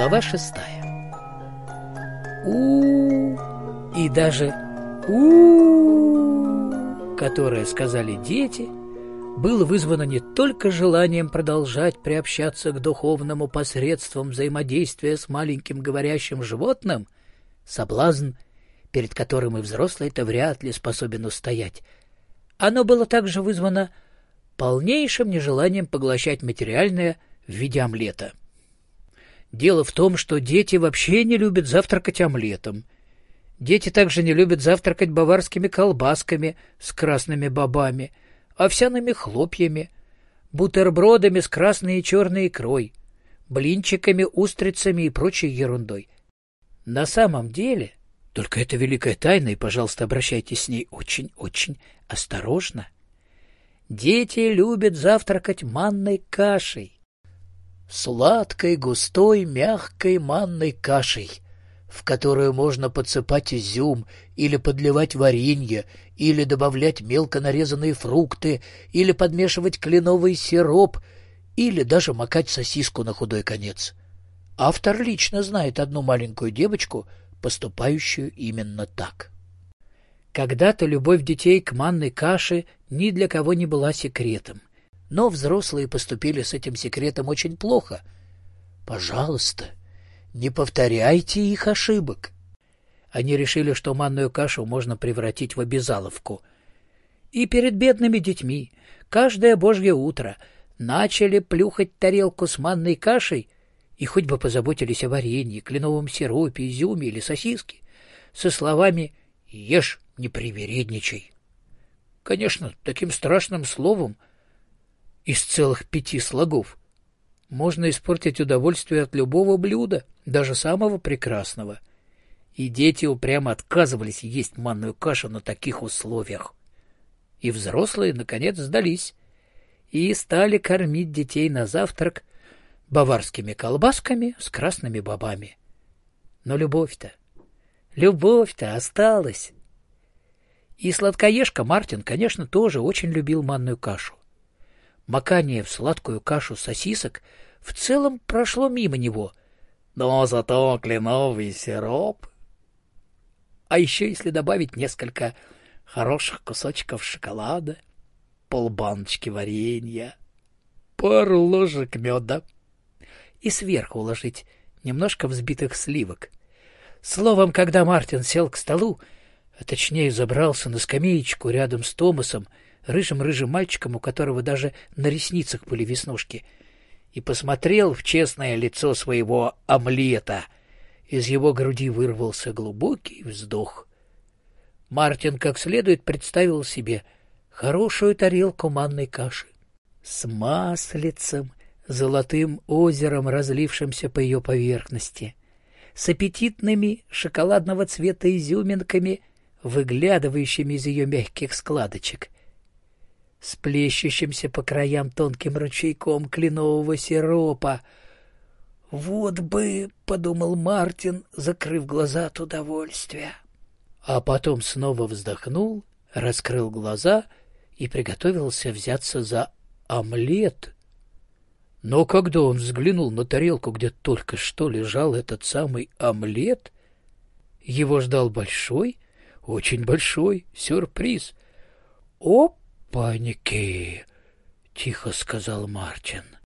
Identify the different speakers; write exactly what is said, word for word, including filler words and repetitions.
Speaker 1: Глава шестая. У и даже у, которое сказали дети, было вызвано не только желанием продолжать приобщаться к духовному посредством взаимодействия с маленьким говорящим животным, соблазн, перед которым и взрослый-то вряд ли способен устоять. Оно было также вызвано полнейшим нежеланием поглощать материальное в виде омлета. Дело в том, что дети вообще не любят завтракать омлетом. Дети также не любят завтракать баварскими колбасками с красными бобами, овсяными хлопьями, бутербродами с красной и черной икрой, блинчиками, устрицами и прочей ерундой. На самом деле, только это великая тайна, и, пожалуйста, обращайтесь с ней очень-очень осторожно, дети любят завтракать манной кашей. Сладкой, густой, мягкой манной кашей, в которую можно подсыпать изюм или подливать варенье, или добавлять мелко нарезанные фрукты, или подмешивать кленовый сироп, или даже макать сосиску на худой конец. Автор лично знает одну маленькую девочку, поступающую именно так. Когда-то любовь детей к манной каше ни для кого не была секретом. Но взрослые поступили с этим секретом очень плохо. Пожалуйста, не повторяйте их ошибок. Они решили, что манную кашу можно превратить в обязаловку. И перед бедными детьми каждое божье утро начали плюхать тарелку с манной кашей и хоть бы позаботились о варенье, кленовом сиропе, изюме или сосиске, со словами «Ешь, не привередничай». Конечно, таким страшным словом из целых пяти слогов можно испортить удовольствие от любого блюда, даже самого прекрасного. И дети упрямо отказывались есть манную кашу на таких условиях. И взрослые, наконец, сдались и стали кормить детей на завтрак баварскими колбасками с красными бобами. Но любовь-то, любовь-то осталась. И сладкоежка Мартин, конечно, тоже очень любил манную кашу. Макание в сладкую кашу сосисок в целом прошло мимо него, но зато кленовый сироп. А еще если добавить несколько хороших кусочков шоколада, полбаночки варенья, пару ложек меда и сверху уложить немножко взбитых сливок. Словом, когда Мартин сел к столу, а точнее забрался на скамеечку рядом с Томасом, рыжим-рыжим мальчиком, у которого даже на ресницах были веснушки, и посмотрел в честное лицо своего омлета, из его груди вырвался глубокий вздох. Мартин как следует представил себе хорошую тарелку манной каши с маслицем, золотым озером, разлившимся по ее поверхности, с аппетитными шоколадного цвета изюминками, выглядывающими из ее мягких складочек, с плещущимся по краям тонким ручейком кленового сиропа. «Вот бы», — подумал Мартин, закрыв глаза от удовольствия. А потом снова вздохнул, раскрыл глаза и приготовился взяться за омлет. Но когда он взглянул на тарелку, где только что лежал этот самый омлет, его ждал большой, очень большой сюрприз. «Опаньки!» — тихо сказал Мартин.